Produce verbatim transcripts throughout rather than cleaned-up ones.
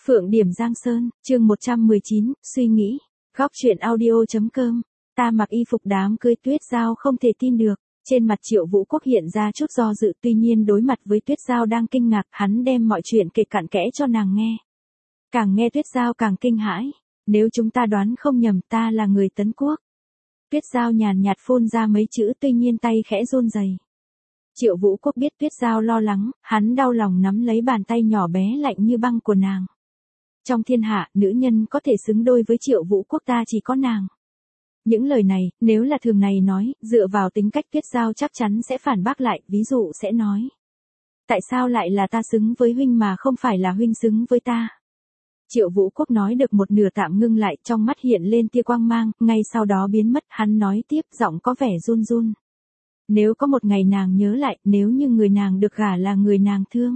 Phượng Điểm Giang Sơn, chương một trăm mười chín, suy nghĩ. Góc truyện audio.com. Ta mặc y phục đám cưới Tuyết Giao không thể tin được. Trên mặt Triệu Vũ Quốc hiện ra chút do dự, tuy nhiên đối mặt với Tuyết Giao đang kinh ngạc, hắn đem mọi chuyện kể cặn kẽ cho nàng nghe. Càng nghe Tuyết Giao càng kinh hãi. Nếu chúng ta đoán không nhầm, ta là người Tấn Quốc. Tuyết Giao nhàn nhạt phun ra mấy chữ, tuy nhiên tay khẽ run rẩy. Triệu Vũ Quốc biết Tuyết Giao lo lắng, hắn đau lòng nắm lấy bàn tay nhỏ bé lạnh như băng của nàng. Trong thiên hạ, nữ nhân có thể xứng đôi với Triệu Vũ Quốc ta chỉ có nàng. Những lời này, nếu là thường ngày nói, dựa vào tính cách Tuyết Giao chắc chắn sẽ phản bác lại, ví dụ sẽ nói. Tại sao lại là ta xứng với huynh mà không phải là huynh xứng với ta? Triệu Vũ Quốc nói được một nửa tạm ngưng lại, trong mắt hiện lên tia quang mang, ngay sau đó biến mất, hắn nói tiếp, giọng có vẻ run run. Nếu có một ngày nàng nhớ lại, nếu như người nàng được gả là người nàng thương.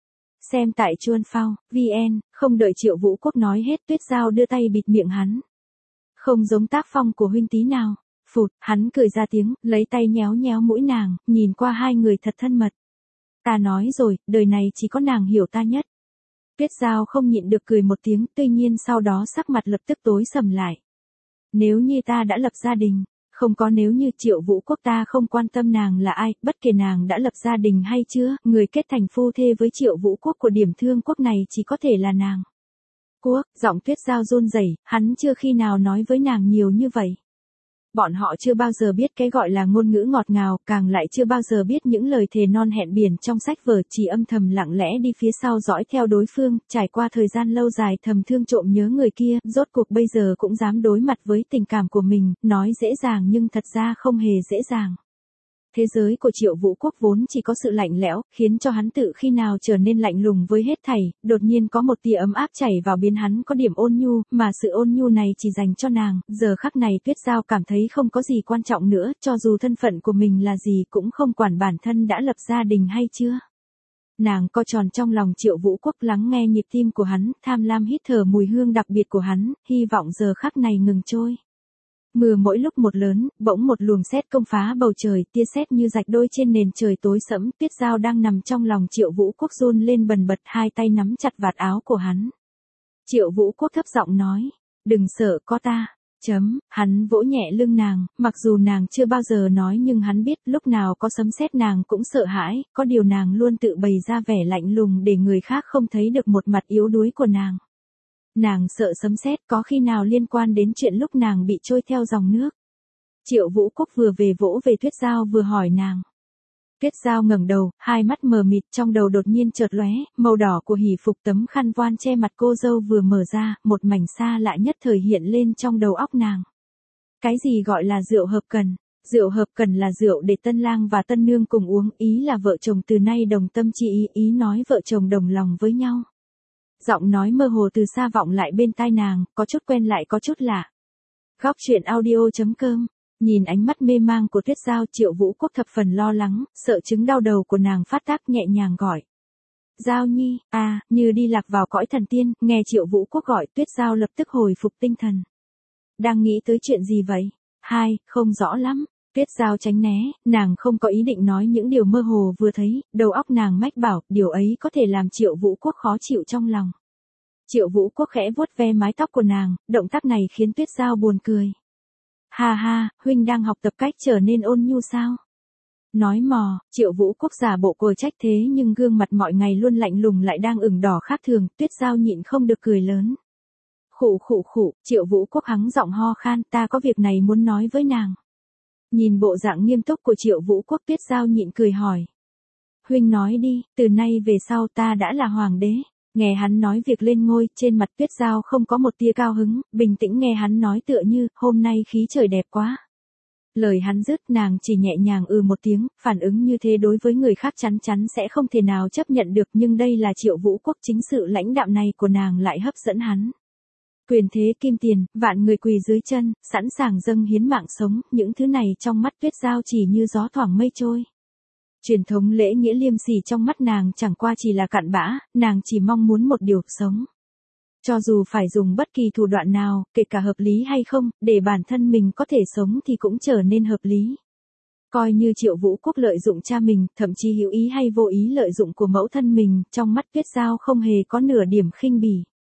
Xem tại Chuan Phao, vn, không đợi Triệu Vũ Quốc nói hết, Tuyết Giao đưa tay bịt miệng hắn. Không giống tác phong của huynh tí nào. Phụt, hắn cười ra tiếng, lấy tay nhéo nhéo mũi nàng, nhìn qua hai người thật thân mật. Ta nói rồi, đời này chỉ có nàng hiểu ta nhất. Tuyết Giao không nhịn được cười một tiếng, tuy nhiên sau đó sắc mặt lập tức tối sầm lại. Nếu như ta đã lập gia đình. Không có nếu như Triệu Vũ Quốc ta không quan tâm nàng là ai, bất kể nàng đã lập gia đình hay chưa, người kết thành phu thê với Triệu Vũ Quốc của Điểm Thương Quốc này chỉ có thể là nàng. Quốc, giọng Tuyết Giao run rẩy, hắn chưa khi nào nói với nàng nhiều như vậy. Bọn họ chưa bao giờ biết cái gọi là ngôn ngữ ngọt ngào, càng lại chưa bao giờ biết những lời thề non hẹn biển trong sách vở, chỉ âm thầm lặng lẽ đi phía sau dõi theo đối phương, trải qua thời gian lâu dài thầm thương trộm nhớ người kia, rốt cuộc bây giờ cũng dám đối mặt với tình cảm của mình, nói dễ dàng nhưng thật ra không hề dễ dàng. Thế giới của Triệu Vũ Quốc vốn chỉ có sự lạnh lẽo, khiến cho hắn tự khi nào trở nên lạnh lùng với hết thảy, đột nhiên có một tia ấm áp chảy vào biến hắn có điểm ôn nhu, mà sự ôn nhu này chỉ dành cho nàng, giờ khắc này Tuyết Giao cảm thấy không có gì quan trọng nữa, cho dù thân phận của mình là gì cũng không quản bản thân đã lập gia đình hay chưa. Nàng co tròn trong lòng Triệu Vũ Quốc, lắng nghe nhịp tim của hắn, tham lam hít thở mùi hương đặc biệt của hắn, hy vọng giờ khắc này ngừng trôi. Mưa mỗi lúc một lớn, bỗng một luồng sét công phá bầu trời, tia sét như rạch đôi trên nền trời tối sẫm, Tuyết Giao đang nằm trong lòng Triệu Vũ Quốc run lên bần bật, hai tay nắm chặt vạt áo của hắn. Triệu Vũ Quốc thấp giọng nói, đừng sợ, có ta. Chấm, hắn vỗ nhẹ lưng nàng, mặc dù nàng chưa bao giờ nói nhưng hắn biết lúc nào có sấm sét nàng cũng sợ hãi, có điều nàng luôn tự bày ra vẻ lạnh lùng để người khác không thấy được một mặt yếu đuối của nàng. Nàng sợ sấm sét có khi nào liên quan đến chuyện lúc nàng bị trôi theo dòng nước. Triệu Vũ Quốc vừa về vỗ về Tuyết Giao vừa hỏi nàng. Tuyết Giao ngẩng đầu, hai mắt mờ mịt, trong đầu đột nhiên chợt lóe, màu đỏ của hỷ phục tấm khăn voan che mặt cô dâu vừa mở ra, một mảnh xa lạ nhất thời hiện lên trong đầu óc nàng. Cái gì gọi là rượu hợp cần? Rượu hợp cần là rượu để tân lang và tân nương cùng uống, ý là vợ chồng từ nay đồng tâm chi ý, ý nói vợ chồng đồng lòng với nhau. Giọng nói mơ hồ từ xa vọng lại bên tai nàng, có chút quen lại có chút lạ. Góc truyện audio.com. Nhìn ánh mắt mê mang của Tuyết Giao, Triệu Vũ Quốc thập phần lo lắng, sợ chứng đau đầu của nàng phát tác, nhẹ nhàng gọi. Giao Nhi, à, như đi lạc vào cõi thần tiên, nghe Triệu Vũ Quốc gọi, Tuyết Giao lập tức hồi phục tinh thần. Đang nghĩ tới chuyện gì vậy? Hai, không rõ lắm. Tuyết Giao tránh né, nàng không có ý định nói những điều mơ hồ vừa thấy, đầu óc nàng mách bảo, điều ấy có thể làm Triệu Vũ Quốc khó chịu trong lòng. Triệu Vũ Quốc khẽ vuốt ve mái tóc của nàng, động tác này khiến Tuyết Giao buồn cười. Ha ha, huynh đang học tập cách trở nên ôn nhu sao? Nói mò, Triệu Vũ Quốc giả bộ cồi trách thế nhưng gương mặt mọi ngày luôn lạnh lùng lại đang ửng đỏ khác thường, Tuyết Giao nhịn không được cười lớn. Khụ khụ khụ, Triệu Vũ Quốc hắng giọng ho khan, ta có việc này muốn nói với nàng. Nhìn bộ dạng nghiêm túc của Triệu Vũ Quốc, Tuyết Giao nhịn cười hỏi. Huynh nói đi, từ nay về sau ta đã là hoàng đế. Nghe hắn nói việc lên ngôi, trên mặt Tuyết Giao không có một tia cao hứng, bình tĩnh nghe hắn nói tựa như, hôm nay khí trời đẹp quá. Lời hắn dứt, nàng chỉ nhẹ nhàng ừ một tiếng, phản ứng như thế đối với người khác chắn chắn sẽ không thể nào chấp nhận được, nhưng đây là Triệu Vũ Quốc, chính sự lãnh đạm này của nàng lại hấp dẫn hắn. Quyền thế kim tiền, vạn người quỳ dưới chân, sẵn sàng dâng hiến mạng sống, những thứ này trong mắt Tuyết Giao chỉ như gió thoảng mây trôi. Truyền thống lễ nghĩa liêm sỉ trong mắt nàng chẳng qua chỉ là cặn bã, nàng chỉ mong muốn một điều, sống. Cho dù phải dùng bất kỳ thủ đoạn nào, kể cả hợp lý hay không, để bản thân mình có thể sống thì cũng trở nên hợp lý. Coi như Triệu Vũ Quốc lợi dụng cha mình, thậm chí hữu ý hay vô ý lợi dụng của mẫu thân mình, trong mắt Tuyết Giao không hề có nửa điểm khinh bỉ.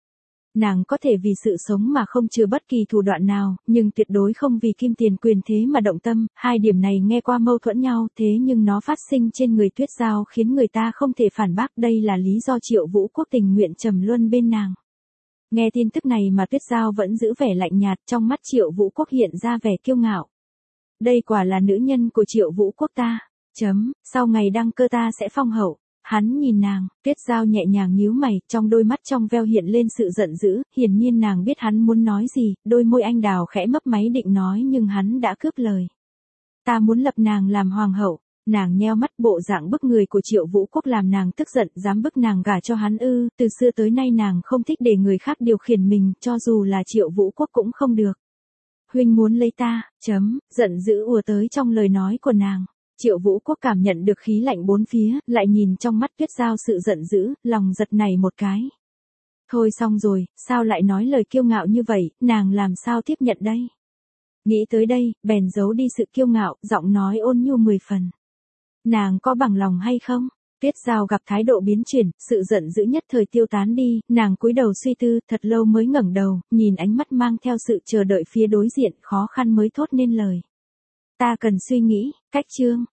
Nàng có thể vì sự sống mà không chừa bất kỳ thủ đoạn nào, nhưng tuyệt đối không vì kim tiền quyền thế mà động tâm, hai điểm này nghe qua mâu thuẫn nhau, thế nhưng nó phát sinh trên người Tuyết Giao khiến người ta không thể phản bác, đây là lý do Triệu Vũ Quốc tình nguyện trầm luân bên nàng. Nghe tin tức này mà Tuyết Giao vẫn giữ vẻ lạnh nhạt, trong mắt Triệu Vũ Quốc hiện ra vẻ kiêu ngạo. Đây quả là nữ nhân của Triệu Vũ Quốc ta, chấm, sau ngày đăng cơ ta sẽ phong hậu. Hắn nhìn nàng, Tuyết Giao nhẹ nhàng nhíu mày, trong đôi mắt trong veo hiện lên sự giận dữ, hiển nhiên nàng biết hắn muốn nói gì, đôi môi anh đào khẽ mấp máy định nói nhưng hắn đã cướp lời. Ta muốn lập nàng làm hoàng hậu. Nàng nheo mắt, bộ dạng bức người của Triệu Vũ Quốc làm nàng tức giận, dám bức nàng gả cho hắn ư, từ xưa tới nay nàng không thích để người khác điều khiển mình, cho dù là Triệu Vũ Quốc cũng không được. Huynh muốn lấy ta, chấm, giận dữ ùa tới trong lời nói của nàng. Triệu Vũ Quốc cảm nhận được khí lạnh bốn phía, lại nhìn trong mắt Tuyết Giao sự giận dữ, lòng giật nảy một cái. Thôi xong rồi, sao lại nói lời kiêu ngạo như vậy, nàng làm sao tiếp nhận đây? Nghĩ tới đây, bèn giấu đi sự kiêu ngạo, giọng nói ôn nhu mười phần. Nàng có bằng lòng hay không? Tuyết Giao gặp thái độ biến chuyển, sự giận dữ nhất thời tiêu tán đi, nàng cúi đầu suy tư, thật lâu mới ngẩng đầu, nhìn ánh mắt mang theo sự chờ đợi phía đối diện, khó khăn mới thốt nên lời. Ta cần suy nghĩ, cách chương.